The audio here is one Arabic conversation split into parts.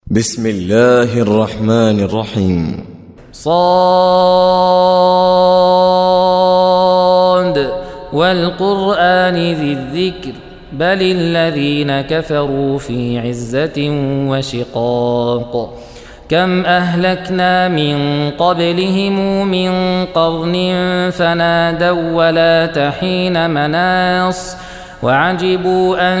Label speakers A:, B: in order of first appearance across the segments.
A: بسم الله الرحمن الرحيم.
B: صاد والقرآن ذي الذكر بل الذين كفروا في عزة وشقاق. كم أهلكنا من قبلهم من قرن فنادوا ولا تحين مناص وعجبوا أن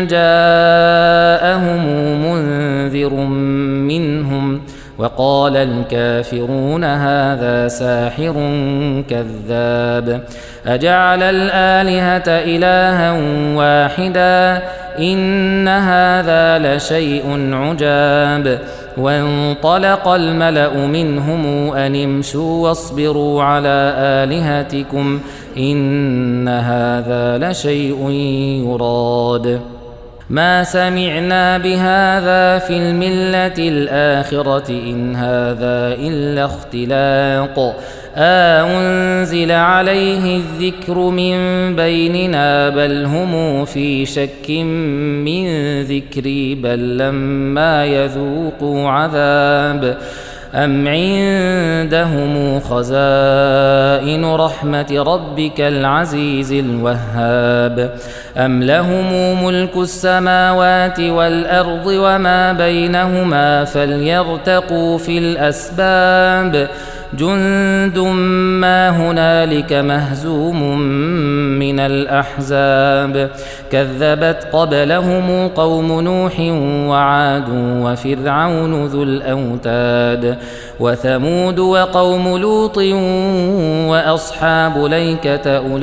B: جاءهم منذر منهم وقال الكافرون هذا ساحر كذاب أجعل الآلهة إلها واحدا إن هذا لشيء عجاب. وانطلق الملأ منهم أن امشوا واصبروا على آلهتكم إن هذا لشيء يراد ما سمعنا بهذا في الملة الآخرة إن هذا إلا اختلاق أنزل عليه الذكر من بيننا بل هم في شك من ذكري بل لما يذوقوا عذاب أم عندهم خزائن رحمة ربك العزيز الوهاب أم لهم ملك السماوات والأرض وما بينهما فليرتقوا في الأسباب جند ما هنالك مهزوم من الأحزاب كذبت قبلهم قوم نوح وعاد وفرعون ذو الأوتاد وثمود وقوم لوط وأصحاب ليكة أولئك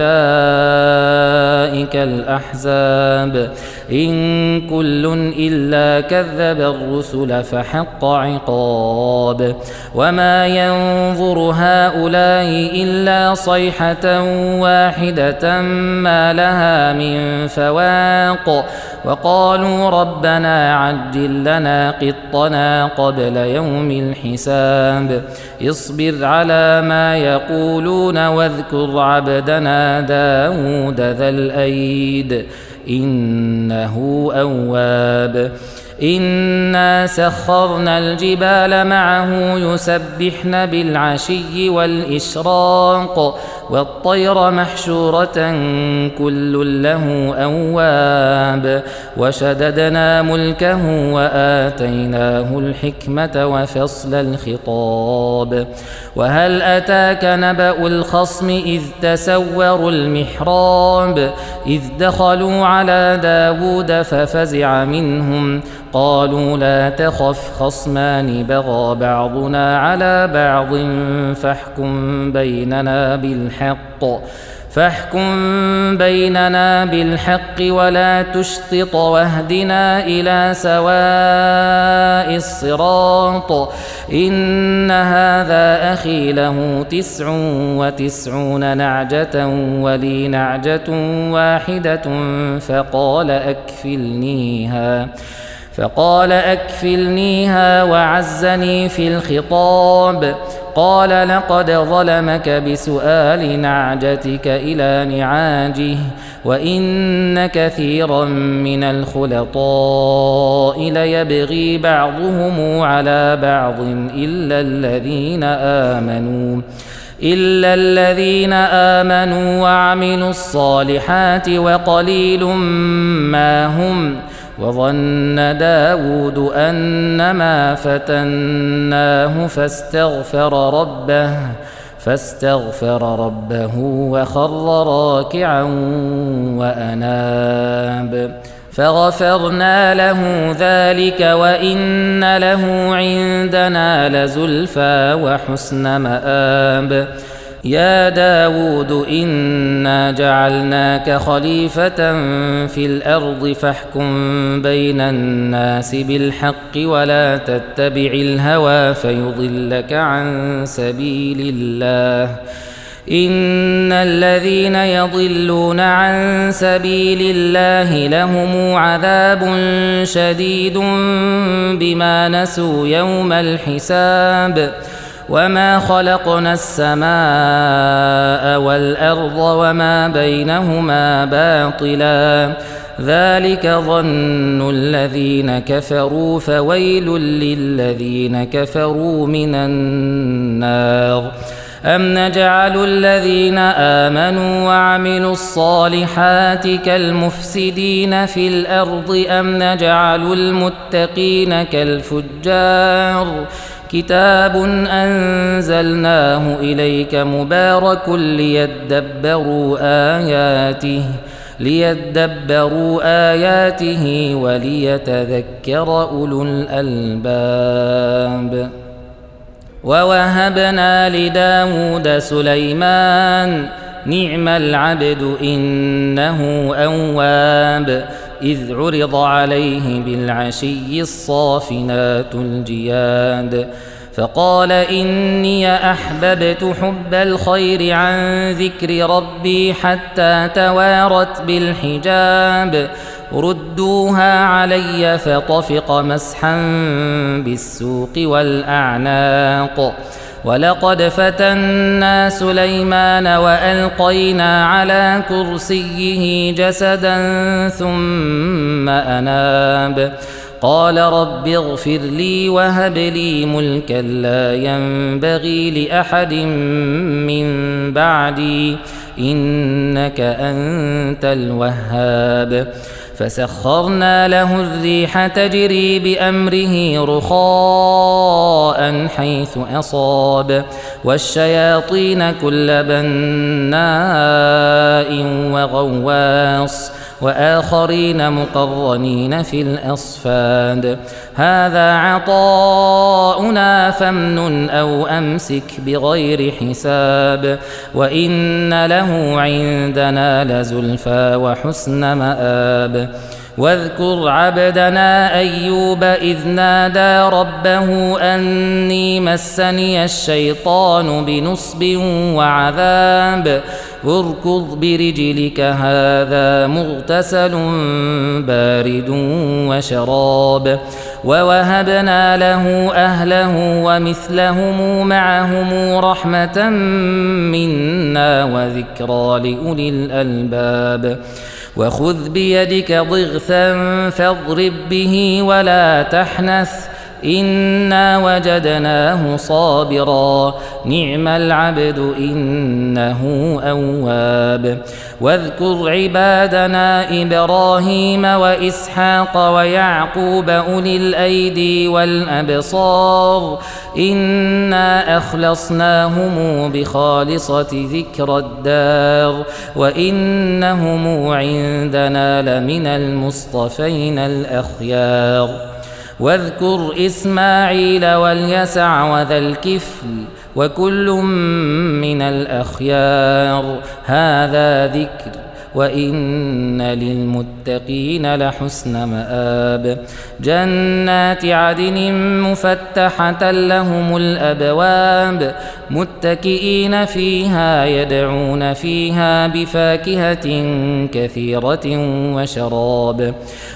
B: الأحزاب إن كل إلا كذب الرسل فحق عقاب وما ينظر هؤلاء إلا صيحة واحدة ما لها من فواق وقالوا ربنا عجل لنا قطنا قبل يوم الحساب اصبر على ما يقولون واذكر عبدنا داود ذا الأيد إنه أواب إنا سخرنا الجبال معه يسبحن بالعشي والإشراق والطير محشورة كل له أواب وشددنا ملكه وآتيناه الحكمة وفصل الخطاب وهل أتاك نبأ الخصم إذ تسوروا المحراب إذ دخلوا على داود ففزع منهم قالوا لا تخف خصمان بغى بعضنا على بعض فاحكم بيننا بالحق ولا تشطط واهدنا إلى سواء الصراط إن هذا أخي له 99 نعجة ولي نعجة واحدة فقال أكفلنيها وعزني في الخطاب قال لقد ظلمك بسؤال نعجتك إلى نعاجه وإن كثيرا من الخلطاء ليبغي بعضهم على بعض إلا الذين آمنوا وعملوا الصالحات وقليل ما هم وظن داود أنما فتناه فاستغفر ربه وخر راكعا وأناب فغفرنا له ذلك وإن له عندنا لزلفى وحسن مآب يا داود إنا جعلناك خليفة في الأرض فاحكم بين الناس بالحق ولا تتبع الهوى فيضلك عن سبيل الله إن الذين يضلون عن سبيل الله لهم عذاب شديد بما نسوا يوم الحساب وما خلقنا السماء والأرض وما بينهما باطلا ذلك ظن الذين كفروا فويل للذين كفروا من النار أم نجعل الذين آمنوا وعملوا الصالحات كالمفسدين في الأرض أم نجعل المتقين كالفجار كتاب أنزلناه إليك مبارك ليدبروا آياته وليتذكر أولو الألباب ووهبنا لداود سليمان نعم العبد إنه أواب إذ عرض عليه بالعشي الصافنات الجياد فقال إني أحببت حب الخير عن ذكر ربي حتى توارت بالحجاب ردوها علي فطفق مسحا بالسوق والأعناق ولقد فتنا سليمان وألقينا على كرسيه جسدا ثم أناب قال رب اغفر لي وهب لي ملكا لا ينبغي لأحد من بعدي إنك أنت الوهاب فسخرنا له الريح تجري بأمره رخاء حيث أصاب والشياطين كل بناء وغواص وآخرين مقرنين في الأصفاد هذا عطاؤنا فامنن أو أمسك بغير حساب وإن له عندنا لزلفى وحسن مآب واذكر عبدنا أيوب إذ نادى ربه أني مسني الشيطان بنصب وعذاب اركض برجلك هذا مغتسل بارد وشراب ووهبنا له أهله ومثلهم معهم رحمة منا وذكرى لأولي الألباب وخذ بيدك ضغثا فاضرب به ولا تحنث إنا وجدناه صابرا نعم العبد إنه أواب واذكر عبادنا إبراهيم وإسحاق ويعقوب أولي الأيدي والأبصار إنا أخلصناهم بخالصة ذكر الدار وإنهم عندنا لمن المصطفين الأخيار واذكر إسماعيل واليسع وذا الكفل وكل من الأخيار هذا ذكر وإن للمتقين لحسن مآب جنات عدن مفتحة لهم الأبواب متكئين فيها يدعون فيها بفاكهة كثيرة وشراب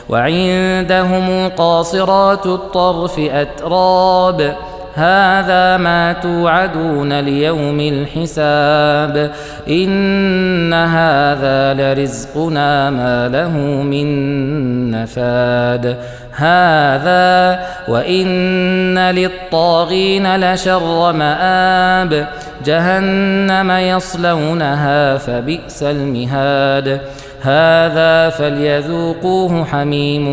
B: وعندهم قاصرات الطرف أتراب هذا ما توعدون ليوم الحساب إن هذا لرزقنا ما له من نفاد هذا وإن للطاغين لشر مآب جهنم يصلونها فبئس المهاد هذا فليذوقوه حميم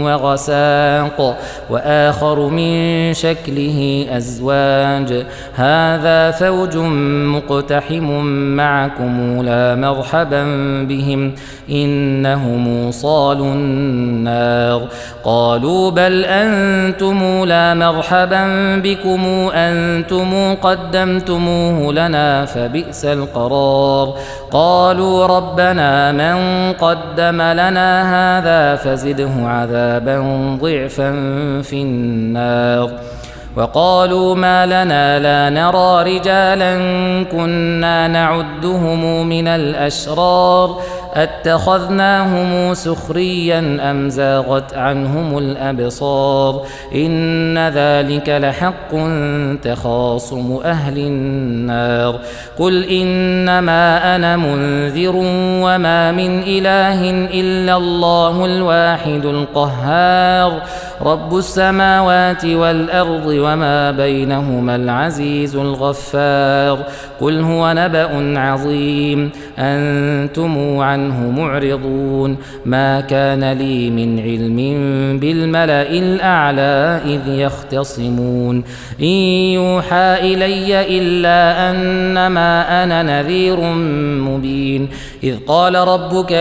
B: وغساق وآخر من شكله أزواج هذا فوج مقتحم معكم لا مرحبا بهم إنهم صالوا النار قالوا بل أنتم لا مرحبا بكم أنتم قدمتموه لنا فبئس القرار قالوا ربنا من قدم لنا هذا فزده عذابا ضعفا في النار وقالوا ما لنا لا نرى رجالا كنا نعدهم من الأشرار أتخذناهم سخريا أم زاغت عنهم الأبصار إن ذلك لحق تخاصم أهل النار قل إنما أنا منذر وما من إله إلا الله الواحد القهار رب السماوات والأرض وما بينهما العزيز الغفار قل هو نبأ عظيم أنتم عنه معرضون ما كان لي من علم بالملأ الأعلى إذ يختصمون إن يوحى إلي إلا أنما أنا نذير مبين إذ قال ربك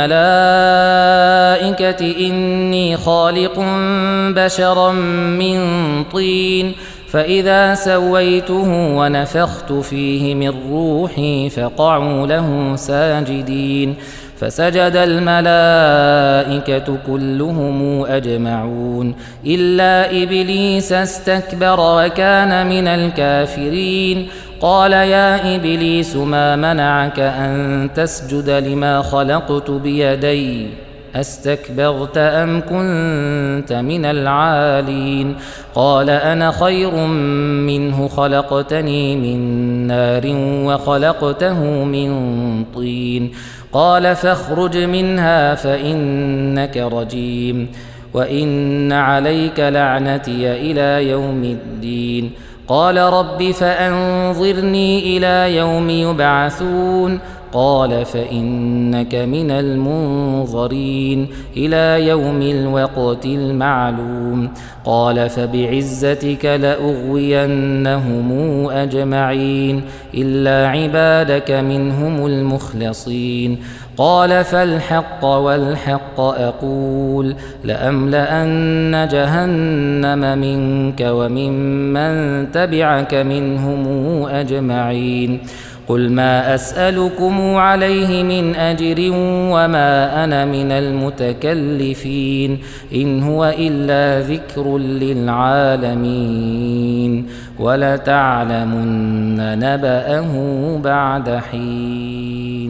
B: للملائكة إني خالق بشرا من طين فإذا سويته ونفخت فيه من روحي فقعوا له ساجدين فسجد الملائكة كلهم أجمعون إلا إبليس استكبر وكان من الكافرين قال يا إبليس ما منعك أن تسجد لما خلقت بيدي أستكبرت أم كنت من العالين قال أنا خير منه خلقتني من نار وخلقته من طين قال فاخرج منها فإنك رجيم وإن عليك لعنتي إلى يوم الدين قال رب فأنظرني إلى يوم يبعثون قال فإنك من المنظرين إلى يوم الوقت المعلوم قال فبعزتك لأغوينهم أجمعين إلا عبادك منهم المخلصين قال فالحق والحق أقول لأملأن جهنم منك وممن تبعك منهم أجمعين قل ما أسألكم عليه من أجر وما أنا من المتكلفين إن هو إلا ذكر للعالمين ولتعلمن نبأه بعد حين